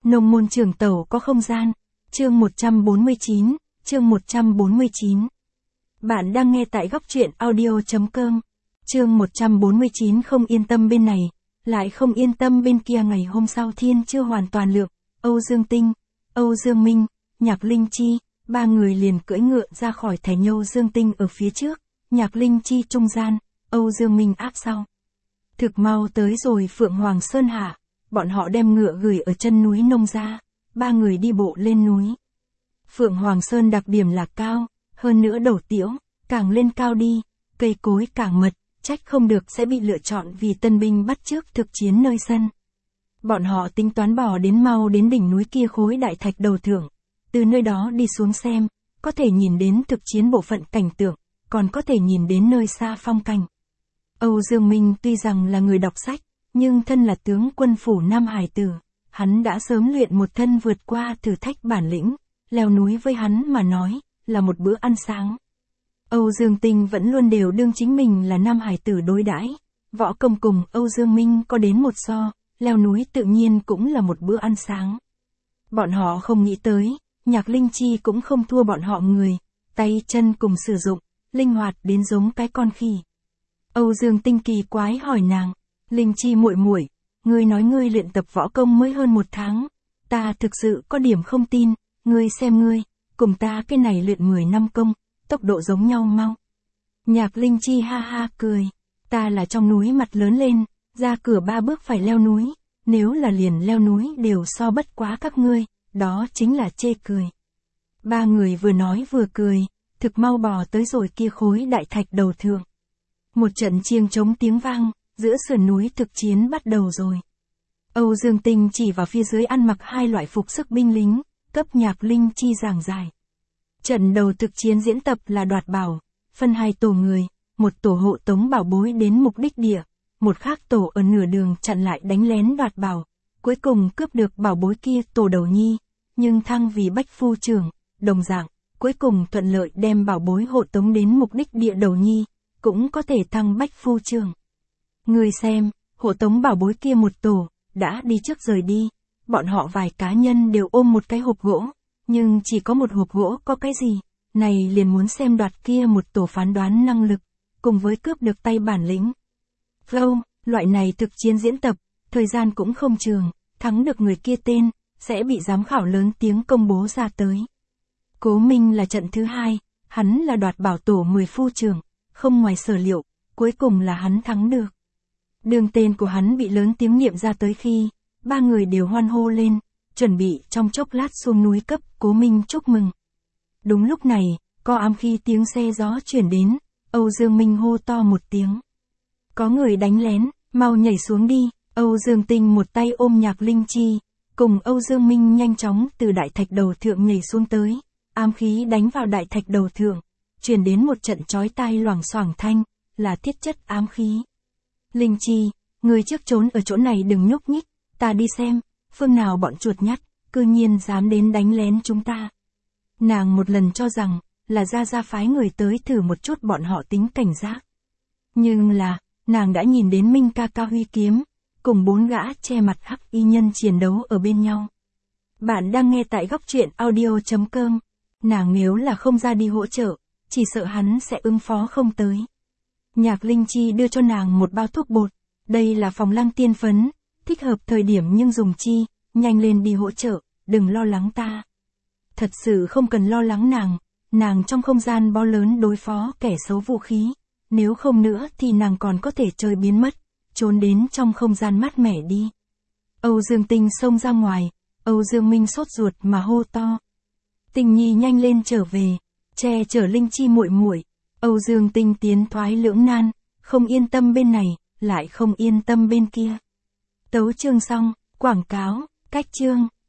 Nông môn trường tẩu có không gian. Chương 149, chương 149. Bạn đang nghe tại góc truyện audio.com. Chương 149 không yên tâm bên này, lại không yên tâm bên kia. Ngày hôm sau thiên chưa hoàn toàn lượng, Âu Dương Tinh, Âu Dương Minh, Nhạc Linh Chi, ba người liền cưỡi ngựa ra khỏi thành. Âu Dương Tinh ở phía trước, Nhạc Linh Chi trung gian, Âu Dương Minh áp sau. Thực mau tới rồi Phượng Hoàng Sơn Hạ, bọn họ đem ngựa gửi ở chân núi Nông Gia, ba người đi bộ lên núi. Phượng Hoàng Sơn đặc điểm là cao, hơn nữa đầu tiễu, càng lên cao đi, cây cối càng mật, trách không được sẽ bị lựa chọn vì tân binh bắt chước thực chiến nơi sân. Bọn họ tính toán bỏ đến mau đến đỉnh núi kia khối đại thạch đầu thượng, từ nơi đó đi xuống xem, có thể nhìn đến thực chiến bộ phận cảnh tượng, còn có thể nhìn đến nơi xa phong cảnh. Âu Dương Minh tuy rằng là người đọc sách, nhưng thân là tướng quân phủ Nam Hải tử, hắn đã sớm luyện một thân vượt qua thử thách bản lĩnh, leo núi với hắn mà nói, là một bữa ăn sáng. Âu Dương Tinh vẫn luôn đều đương chính mình là Nam Hải tử đối đãi, võ công cùng Âu Dương Minh có đến một so, leo núi tự nhiên cũng là một bữa ăn sáng. Bọn họ không nghĩ tới, Nhạc Linh Chi cũng không thua bọn họ người, tay chân cùng sử dụng, linh hoạt đến giống cái con khỉ. Âu Dương Tinh kỳ quái hỏi nàng, Linh Chi muội muội, ngươi nói ngươi luyện tập võ công mới hơn 1 tháng, ta thực sự có điểm không tin, ngươi xem ngươi, cùng ta cái này luyện 10 năm công, tốc độ giống nhau mau. Nhạc Linh Chi ha ha cười, ta là trong núi mặt lớn lên, ra cửa 3 bước phải leo núi, nếu là liền leo núi đều so bất quá các ngươi, đó chính là chê cười. Ba người vừa nói vừa cười, thực mau bò tới rồi kia khối đại thạch đầu thượng. Một trận chiêng trống tiếng vang, giữa sườn núi thực chiến bắt đầu rồi. Âu Dương Tinh chỉ vào phía dưới ăn mặc 2 loại phục sức binh lính, cấp Nhạc Linh Chi giảng giải. Trận đầu thực chiến diễn tập là đoạt bảo, phân 2 tổ người, một tổ hộ tống bảo bối đến mục đích địa, một khác tổ ở nửa đường chặn lại đánh lén đoạt bảo, cuối cùng cướp được bảo bối kia tổ đầu nhi, nhưng thăng vì bách phu trưởng, đồng dạng, cuối cùng thuận lợi đem bảo bối hộ tống đến mục đích địa đầu nhi, cũng có thể thăng bách phu trưởng. Người xem, hộ tống bảo bối kia một tổ, đã đi trước rời đi, bọn họ vài cá nhân đều ôm một cái hộp gỗ, nhưng chỉ có một hộp gỗ có cái gì, này liền muốn xem đoạt kia một tổ phán đoán năng lực, cùng với cướp được tay bản lĩnh. Loại này thực chiến diễn tập, thời gian cũng không trường, thắng được người kia tên, sẽ bị giám khảo lớn tiếng công bố ra tới. Cố Minh là trận thứ 2, hắn là đoạt bảo tổ 10 phu trưởng, không ngoài sở liệu, cuối cùng là hắn thắng được. Đường tên của hắn bị lớn tiếng niệm ra tới khi, ba người đều hoan hô lên, chuẩn bị trong chốc lát xuống núi cấp Cố Minh chúc mừng. Đúng lúc này, có ám khi tiếng xe gió chuyển đến, Âu Dương Minh hô to một tiếng. Có người đánh lén, mau nhảy xuống đi. Âu Dương Tinh một tay ôm Nhạc Linh Chi, cùng Âu Dương Minh nhanh chóng từ đại thạch đầu thượng nhảy xuống tới, ám khí đánh vào đại thạch đầu thượng, truyền đến một trận chói tai loảng xoảng thanh, là thiết chất ám khí. Linh Chi, người trước trốn ở chỗ này đừng nhúc nhích, ta đi xem, phương nào bọn chuột nhắt, cư nhiên dám đến đánh lén chúng ta. Nàng một lần cho rằng, là Gia phái người tới thử một chút bọn họ tính cảnh giác. Nhưng là, nàng đã nhìn đến Minh ca ca huy kiếm, cùng 4 gã che mặt hắc y nhân chiến đấu ở bên nhau. Bạn đang nghe tại góc truyện audio.com. Nàng nếu là không ra đi hỗ trợ, chỉ sợ hắn sẽ ứng phó không tới. Nhạc Linh Chi đưa cho nàng một bao thuốc bột, đây là phòng lăng tiên phấn, thích hợp thời điểm nhưng dùng chi, nhanh lên đi hỗ trợ, đừng lo lắng ta. Thật sự không cần lo lắng nàng trong không gian bao lớn đối phó kẻ xấu vũ khí, nếu không nữa thì nàng còn có thể chơi biến mất, trốn đến trong không gian mát mẻ đi. Âu Dương Tinh xông ra ngoài, Âu Dương Minh sốt ruột mà hô to. Tình nhi nhanh lên trở về, che chở Linh Chi muội muội. Âu Dương Tinh tiến thoái lưỡng nan, không yên tâm bên này, lại không yên tâm bên kia. Tấu chương xong, quảng cáo, cách chương.